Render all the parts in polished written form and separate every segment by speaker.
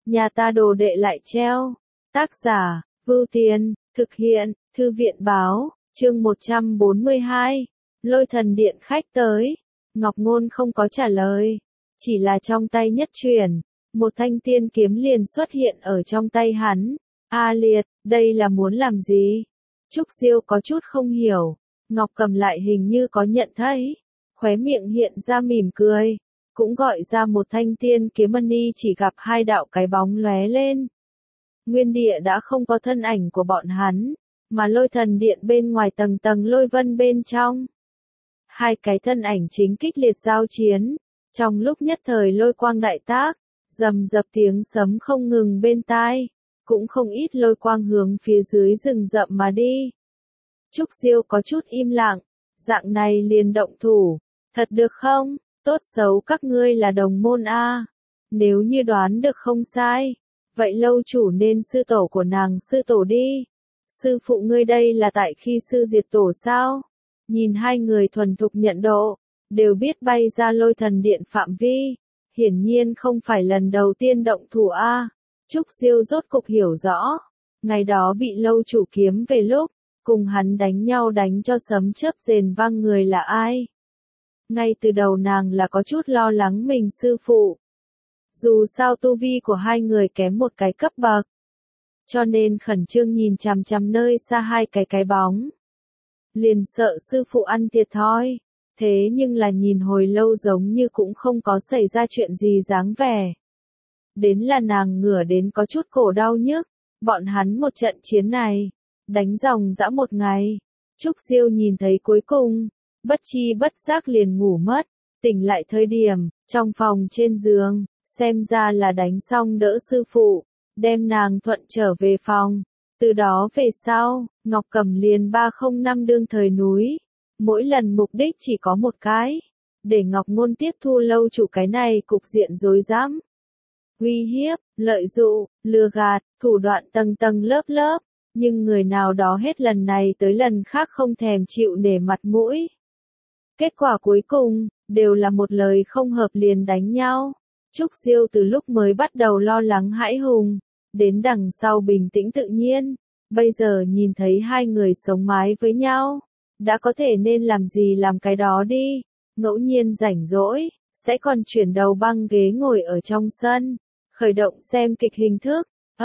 Speaker 1: nhà ta đồ đệ lại treo. Tác giả, Vưu Tiền, thực hiện, Thư viện báo, chương 142. Lôi thần điện khách tới. Ngọc Ngôn không có trả lời, chỉ là trong tay nhất chuyển, một thanh tiên kiếm liền xuất hiện ở trong tay hắn. A Liệt, đây là muốn làm gì? Trúc Diêu có chút không hiểu, Ngọc Cầm lại hình như có nhận thấy, khóe miệng hiện ra mỉm cười, cũng gọi ra một thanh tiên kiếm mani, chỉ gặp hai đạo cái bóng lóe lên. Nguyên địa đã không có thân ảnh của bọn hắn, mà lôi thần điện bên ngoài tầng tầng lôi vân bên trong. Hai cái thân ảnh chính kịch liệt giao chiến, trong lúc nhất thời lôi quang đại tác, rầm rập tiếng sấm không ngừng bên tai, cũng không ít lôi quang hướng phía dưới rừng rậm mà đi. Trúc Diêu có chút im lặng, dạng này liền động thủ, thật được không? Tốt xấu các ngươi là đồng môn a. Nếu như đoán được không sai, vậy lâu chủ nên sư tổ của nàng sư tổ đi. Sư phụ ngươi đây là tại khi sư diệt tổ sao? Nhìn hai người thuần thục nhận độ, đều biết bay ra lôi thần điện phạm vi, hiển nhiên không phải lần đầu tiên động thủ a. Trúc Diêu rốt cục hiểu rõ, ngày đó bị lâu chủ kiếm về lúc, cùng hắn đánh nhau đánh cho sấm chớp rền vang người là ai. Ngay từ đầu nàng là có chút lo lắng mình sư phụ. Dù sao tu vi của hai người kém một cái cấp bậc, cho nên khẩn trương nhìn chằm chằm nơi xa hai cái bóng. Liền sợ sư phụ ăn thiệt thòi, thế nhưng là nhìn hồi lâu giống như cũng không có xảy ra chuyện gì dáng vẻ. Đến là nàng ngửa đến có chút cổ đau nhức, bọn hắn một trận chiến này, đánh ròng dã một ngày. Trúc Diêu nhìn thấy cuối cùng, bất chi bất giác liền ngủ mất, tỉnh lại thời điểm, trong phòng trên giường, xem ra là đánh xong đỡ sư phụ, đem nàng thuận trở về phòng. Từ đó về sau, Ngọc Cầm liền 305 đương thời núi, mỗi lần mục đích chỉ có một cái, để Ngọc Ngôn tiếp thu lâu chủ cái này cục diện rối rắm. Uy hiếp, lợi dụ, lừa gạt, thủ đoạn tầng tầng lớp lớp, nhưng người nào đó hết lần này tới lần khác không thèm chịu để mặt mũi. Kết quả cuối cùng, đều là một lời không hợp liền đánh nhau. Trúc Diêu từ lúc mới bắt đầu lo lắng hãi hùng, đến đằng sau bình tĩnh tự nhiên, bây giờ nhìn thấy hai người sống mái với nhau, đã có thể nên làm gì làm cái đó đi, ngẫu nhiên rảnh rỗi, sẽ còn chuyển đầu băng ghế ngồi ở trong sân, khởi động xem kịch hình thức.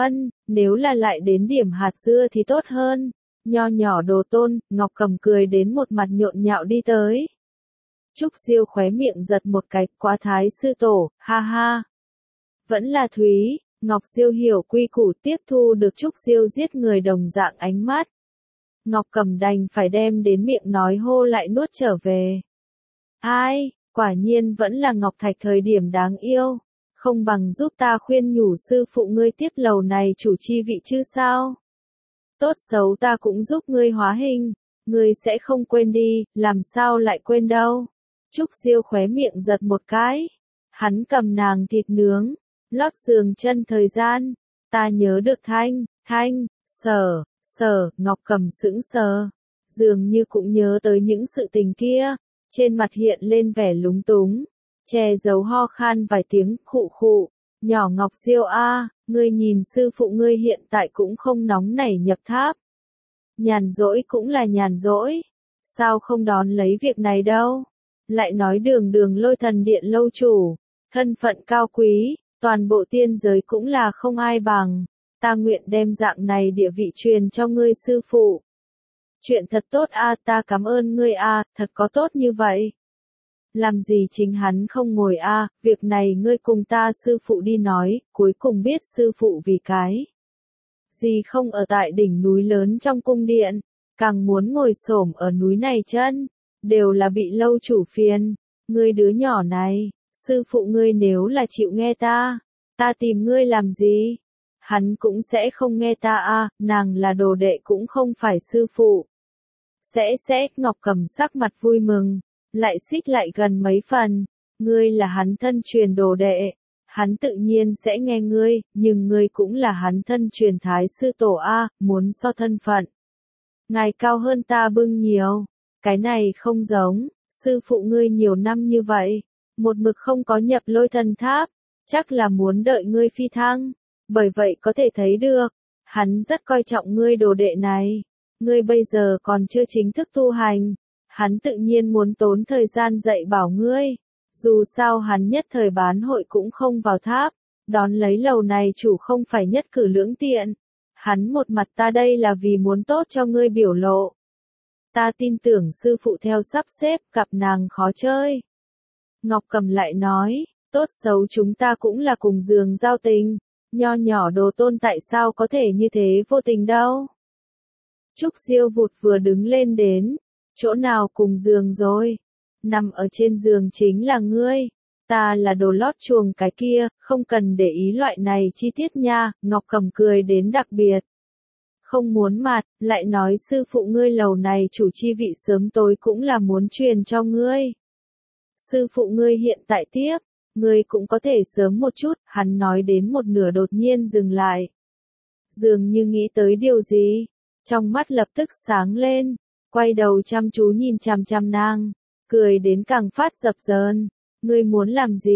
Speaker 1: Nếu là lại đến điểm hạt dưa thì tốt hơn. Nho nhỏ đồ tôn, Ngọc Cầm cười đến một mặt nhộn nhạo đi tới. Trúc Diêu khóe miệng giật một cái, quá thái sư tổ, ha ha. Vẫn là Thúy, Ngọc Diêu hiểu quy củ, tiếp thu được Trúc Diêu giết người đồng dạng ánh mắt. Ngọc Cầm đành phải đem đến miệng nói hô lại nuốt trở về. Ai, quả nhiên vẫn là Ngọc Thạch thời điểm đáng yêu. Không bằng giúp ta khuyên nhủ sư phụ ngươi tiếp lầu này chủ chi vị chứ sao? Tốt xấu ta cũng giúp ngươi hóa hình, ngươi sẽ không quên đi, làm sao lại quên đâu? Trúc Diêu khóe miệng giật một cái, hắn cầm nàng thịt nướng, lót giường chân thời gian, ta nhớ được sở, Ngọc Cầm sững sờ, dường như cũng nhớ tới những sự tình kia, trên mặt hiện lên vẻ lúng túng. Che giấu ho khan vài tiếng, khụ khụ, nhỏ Ngọc Diêu a, ngươi nhìn sư phụ ngươi hiện tại cũng không nóng nảy nhập tháp. Nhàn rỗi cũng là nhàn rỗi, sao không đón lấy việc này đâu. Lại nói đường lôi thần điện lâu chủ, thân phận cao quý, toàn bộ tiên giới cũng là không ai bằng, ta nguyện đem dạng này địa vị truyền cho ngươi sư phụ. Chuyện thật tốt a, ta cảm ơn ngươi a, thật có tốt như vậy. Làm gì chính hắn không ngồi a, việc này ngươi cùng ta sư phụ đi nói, cuối cùng biết sư phụ vì cái gì không ở tại đỉnh núi lớn trong cung điện, càng muốn ngồi xổm ở núi này chân, đều là bị lâu chủ phiền. Ngươi đứa nhỏ này, sư phụ ngươi nếu là chịu nghe ta tìm ngươi làm gì? Hắn cũng sẽ không nghe ta a, nàng là đồ đệ cũng không phải sư phụ. Sẽ, Ngọc Cầm sắc mặt vui mừng. Lại xích lại gần mấy phần, ngươi là hắn thân truyền đồ đệ, hắn tự nhiên sẽ nghe ngươi, nhưng ngươi cũng là hắn thân truyền thái sư tổ a, muốn so thân phận. Ngài cao hơn ta bưng nhiều, cái này không giống, sư phụ ngươi nhiều năm như vậy, một mực không có nhập lôi thần tháp, chắc là muốn đợi ngươi phi thăng, Bởi vậy có thể thấy được, hắn rất coi trọng ngươi đồ đệ này. Ngươi bây giờ còn chưa chính thức tu hành, hắn tự nhiên muốn tốn thời gian dạy bảo ngươi. Dù sao hắn nhất thời bán hội cũng không vào tháp, đón lấy lầu này chủ không phải nhất cử lưỡng tiện. Hắn một mặt ta đây là vì muốn tốt cho ngươi biểu lộ. Ta tin tưởng sư phụ theo sắp xếp gặp nàng khó chơi. Ngọc Cầm lại nói, tốt xấu chúng ta cũng là cùng giường giao tình, nho nhỏ Đồ Tôn tại sao có thể như thế vô tình đâu. Trúc Diêu vụt vừa đứng lên đến, chỗ nào cùng giường rồi, nằm ở trên giường chính là ngươi, ta là đồ lót chuồng cái kia, không cần để ý loại này chi tiết nha, Ngọc Cầm cười đến đặc biệt. Không muốn mặt, lại nói sư phụ ngươi lầu này chủ chi vị sớm tối cũng là muốn truyền cho ngươi. Sư phụ ngươi hiện tại tiếp, ngươi cũng có thể sớm một chút, hắn nói đến một nửa đột nhiên dừng lại. Dường như nghĩ tới điều gì, trong mắt lập tức sáng lên, quay đầu chăm chú nhìn chằm chằm nàng, cười đến càng phát dập dờn. Ngươi muốn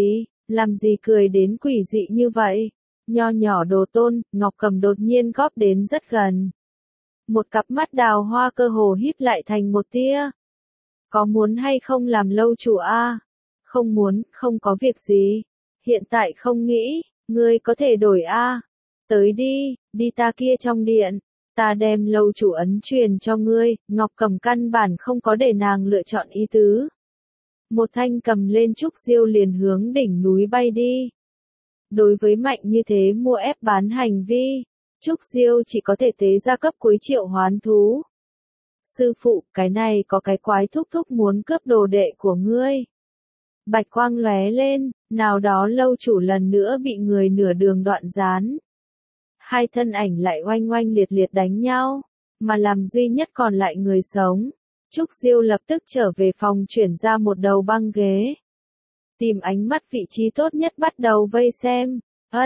Speaker 1: làm gì cười đến quỷ dị như vậy? Nho nhỏ Đồ Tôn, Ngọc Cầm đột nhiên góp đến rất gần. Một cặp mắt đào hoa cơ hồ híp lại thành một tia. Có muốn hay không làm lâu chủ a? Không muốn, không có việc gì. Hiện tại không nghĩ, ngươi có thể đổi a. Tới đi, đi ta kia trong điện. Ta đem lâu chủ ấn truyền cho ngươi. Ngọc Cầm căn bản không có để nàng lựa chọn ý tứ. Một thanh cầm lên Trúc Diêu liền hướng đỉnh núi bay đi. Đối với mạnh như thế mua ép bán hành vi, Trúc Diêu chỉ có thể tế ra cấp cuối triệu hoán thú. Sư phụ, cái này có cái quái thúc thúc muốn cướp đồ đệ của ngươi. Bạch quang lóe lên, nào đó lâu chủ lần nữa bị người nửa đường đoạn gián. Hai thân ảnh lại oanh oanh liệt liệt đánh nhau, mà làm duy nhất còn lại người sống. Trúc Diêu lập tức trở về phòng chuyển ra một đầu băng ghế. Tìm ánh mắt vị trí tốt nhất bắt đầu vây xem.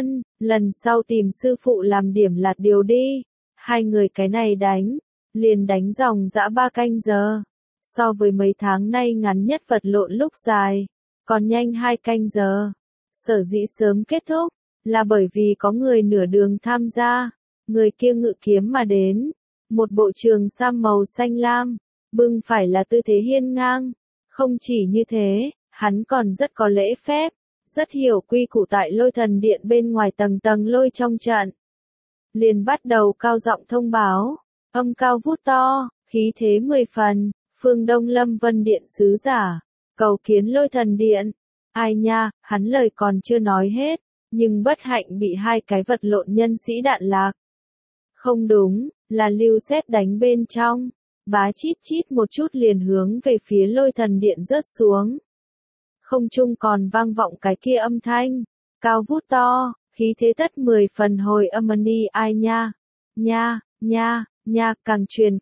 Speaker 1: Lần sau tìm sư phụ làm điểm lạt điều đi. Hai người cái này liền đánh dòng dã 3 canh giờ. So với mấy tháng nay ngắn nhất vật lộn lúc dài, còn nhanh 2 canh giờ. Sở dĩ sớm kết thúc, là bởi vì có người nửa đường tham gia. Người kia ngự kiếm mà đến. Một bộ trường sam màu xanh lam, bưng phải là tư thế hiên ngang. Không chỉ như thế, hắn còn rất có lễ phép, rất hiểu quy củ tại Lôi Thần Điện bên ngoài tầng tầng lôi trong trận. Liền bắt đầu cao giọng thông báo, âm cao vút to, khí thế 10 phần, phương Đông Lâm Vân Điện sứ giả, cầu kiến Lôi Thần Điện. Ai nha, hắn lời còn chưa nói hết, nhưng bất hạnh bị hai cái vật lộn nhân sĩ đạn lạc. Không đúng, là lưu sét đánh bên trong, bá chít chít một chút liền hướng về phía Lôi Thần Điện rớt xuống. Không trung còn vang vọng cái kia âm thanh, cao vút to, khí thế tất 10 phần hồi âm ni ai nha, nha, càng truyền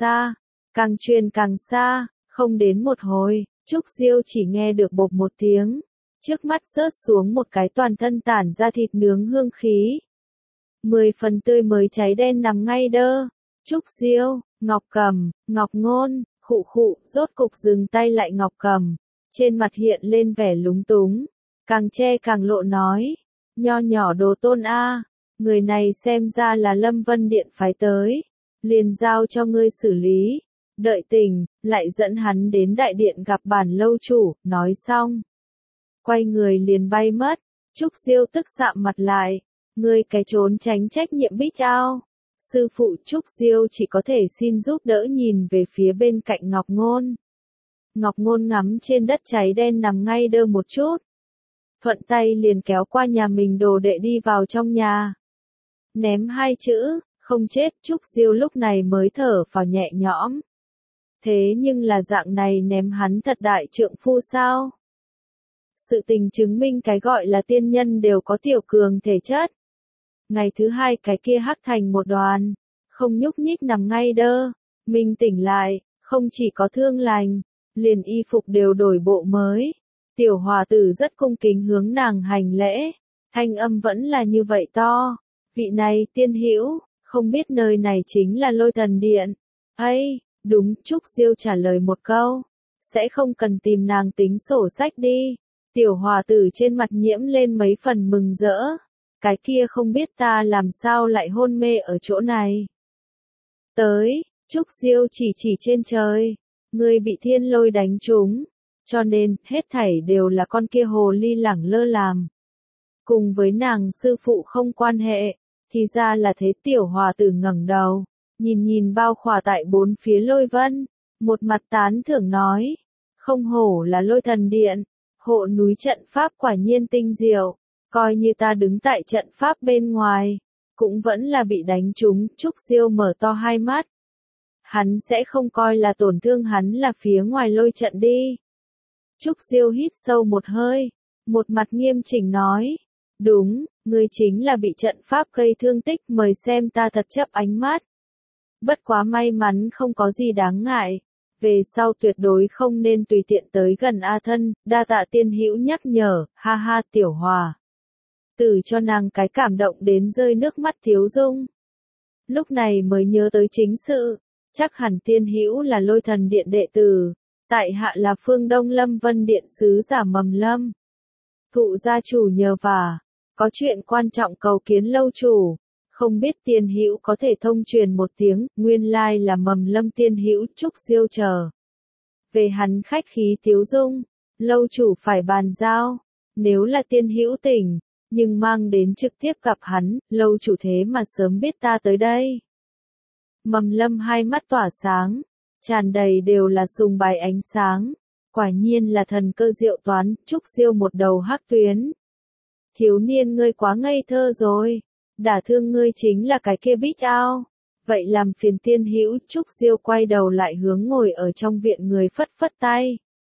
Speaker 1: càng xa, không đến một hồi, Trúc Diêu chỉ nghe được bộp một tiếng, trước mắt rớt xuống một cái toàn thân tản ra thịt nướng hương khí. 10 phần tươi mới cháy đen nằm ngay đơ, Trúc Diêu, Ngọc Cầm, Ngọc Ngôn, khụ, rốt cục dừng tay lại Ngọc Cầm. Trên mặt hiện lên vẻ lúng túng, càng che càng lộ nói, nho nhỏ Đồ Tôn a, người này xem ra là Lâm Vân Điện phái tới, liền giao cho ngươi xử lý, đợi tỉnh, lại dẫn hắn đến đại điện gặp bản lâu chủ, nói xong. Quay người liền bay mất, Trúc Diêu tức sạm mặt lại, ngươi cái trốn tránh trách nhiệm bích ao. Sư phụ Trúc Diêu chỉ có thể xin giúp đỡ nhìn về phía bên cạnh Ngọc Ngôn. Ngọc Ngôn ngắm trên đất cháy đen nằm ngay đơ một chút. Thuận tay liền kéo qua nhà mình đồ đệ đi vào trong nhà. Ném 2 chữ, không chết, Trúc Diêu lúc này mới thở phào nhẹ nhõm. Thế nhưng là dạng này ném hắn thật đại trượng phu sao? Sự tình chứng minh cái gọi là tiên nhân đều có tiểu cường thể chất. Ngày thứ 2 cái kia hắc thành một đoàn, không nhúc nhích nằm ngay đơ. Mình tỉnh lại, không chỉ có thương lành, liền y phục đều đổi bộ mới. Tiểu hòa tử rất cung kính hướng nàng hành lễ, thanh âm vẫn là như vậy to. Vị này tiên hữu, không biết nơi này chính là Lôi Thần Điện. Ấy, đúng, Trúc Diêu trả lời một câu, sẽ không cần tìm nàng tính sổ sách đi. Tiểu hòa tử trên mặt nhiễm lên mấy phần mừng rỡ. cái kia không biết ta làm sao lại hôn mê ở chỗ này. Tới, Trúc Diêu chỉ chỉ trên trời, ngươi bị thiên lôi đánh trúng, cho nên, hết thảy đều là con kia hồ ly lẳng lơ làm. Cùng với nàng sư phụ không quan hệ, thì ra là thế. Tiểu hòa tử ngẩng đầu, nhìn nhìn bao khỏa tại bốn phía lôi vân, một mặt tán thưởng nói, không hổ là Lôi Thần Điện, hộ núi trận pháp quả nhiên tinh diệu, coi như ta đứng tại trận pháp bên ngoài, cũng vẫn là bị đánh trúng. Trúc Diêu mở to hai mắt. Hắn sẽ không coi là tổn thương hắn là phía ngoài lôi trận đi. Trúc Diêu hít sâu một hơi, một mặt nghiêm chỉnh nói, đúng, ngươi chính là bị trận pháp gây thương tích, mời xem ta thật chấp ánh mắt. Bất quá may mắn không có gì đáng ngại, về sau tuyệt đối không nên tùy tiện tới gần A Thân, đa tạ tiên hữu nhắc nhở, ha ha. Tiểu hòa tử cho nàng cái cảm động đến rơi nước mắt thiếu dung. Lúc này mới nhớ tới chính sự, chắc hẳn tiên hữu là Lôi Thần Điện đệ tử, tại hạ là Phương Đông Lâm Vân Điện sứ giả Mầm Lâm. Thụ gia chủ nhờ vả, có chuyện quan trọng cầu kiến lâu chủ, không biết tiên hữu có thể thông truyền một tiếng. Nguyên lai là Mầm Lâm tiên hữu. Trúc Diêu chờ về hắn khách khí thiếu dung, lâu chủ phải bàn giao, nếu là tiên hữu tỉnh, nhưng mang đến trực tiếp gặp hắn, lâu chủ thế mà sớm biết ta tới đây. Mầm Lâm hai mắt tỏa sáng, tràn đầy đều là sùng bái ánh sáng, quả nhiên là thần cơ diệu toán. Trúc Diêu một đầu hắc tuyến. Thiếu niên ngươi quá ngây thơ rồi, đả thương ngươi chính là cái kia Bích Ao, vậy làm phiền tiên hữu. Trúc Diêu quay đầu lại hướng ngồi ở trong viện người phất phất tay.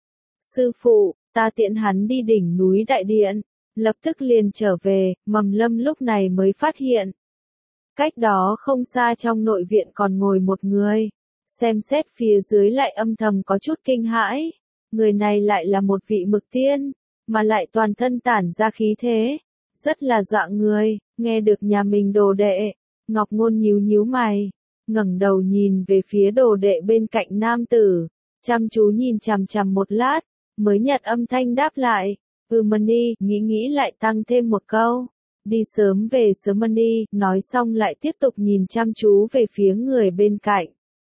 Speaker 1: Sư phụ, ta tiễn hắn đi đỉnh núi đại điện, lập tức liền trở về. Mầm Lâm lúc này mới phát hiện, cách đó không xa trong nội viện còn ngồi một người, xem xét phía dưới lại âm thầm có chút kinh hãi, người này lại là một vị mực tiên, mà lại toàn thân tản ra khí thế, rất là dọa người. Nghe được nhà mình đồ đệ, Ngọc Ngôn nhíu nhíu mày, ngẩng đầu nhìn về phía đồ đệ bên cạnh nam tử, chăm chú nhìn chằm chằm một lát, mới nhặt âm thanh đáp lại, Mani, nghĩ lại tăng thêm một câu, đi sớm về sớm Mani. Nói xong lại tiếp tục nhìn chăm chú về phía người bên cạnh.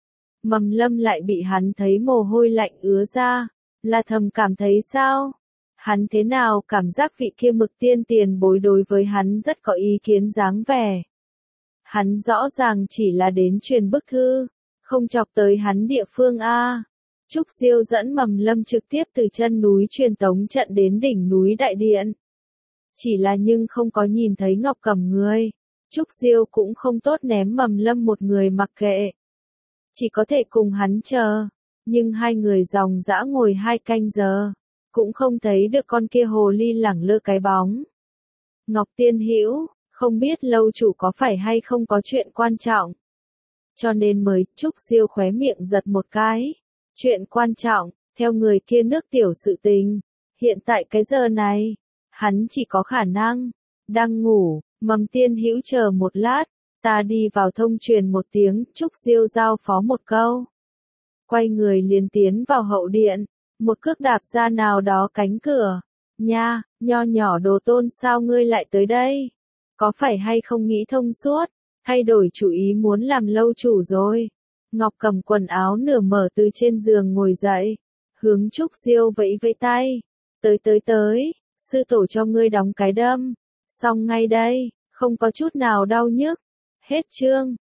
Speaker 1: Mầm Lâm lại bị hắn thấy mồ hôi lạnh ứa ra, là thầm cảm thấy sao? Hắn thế nào cảm giác vị kia mực tiên tiền bối đối với hắn rất có ý kiến dáng vẻ. Hắn rõ ràng chỉ là đến truyền bức thư, không chọc tới hắn địa phương a. Trúc Diêu dẫn Mầm Lâm trực tiếp từ chân núi truyền tống trận đến đỉnh núi đại điện. Chỉ là nhưng không có nhìn thấy Ngọc Cẩm người, Trúc Diêu cũng không tốt ném Mầm Lâm một người mặc kệ. Chỉ có thể cùng hắn chờ, nhưng hai người dòng dã ngồi 2 canh giờ, cũng không thấy được con kia hồ ly lẳng lơ cái bóng. Ngọc tiên hữu, không biết lâu chủ có phải hay không có chuyện quan trọng, cho nên mới. Trúc Diêu khóe miệng giật một cái. Chuyện quan trọng, theo người kia nước tiểu sự tình, hiện tại cái giờ này, hắn chỉ có khả năng đang ngủ. Mầm tiên hữu chờ một lát, ta đi vào thông truyền một tiếng. Trúc Diêu giao phó một câu, quay người liền tiến vào hậu điện, một cước đạp ra nào đó cánh cửa. Nha, nho nhỏ đồ tôn, sao ngươi lại tới đây? Có phải hay không nghĩ thông suốt, thay đổi chủ ý muốn làm lâu chủ rồi? Ngọc cầm quần áo nửa mở từ trên giường ngồi dậy, hướng Trúc Diêu vẫy vẫy tay, tới, sư tổ cho ngươi đóng cái đâm, xong ngay đây, không có chút nào đau nhức. Hết chương.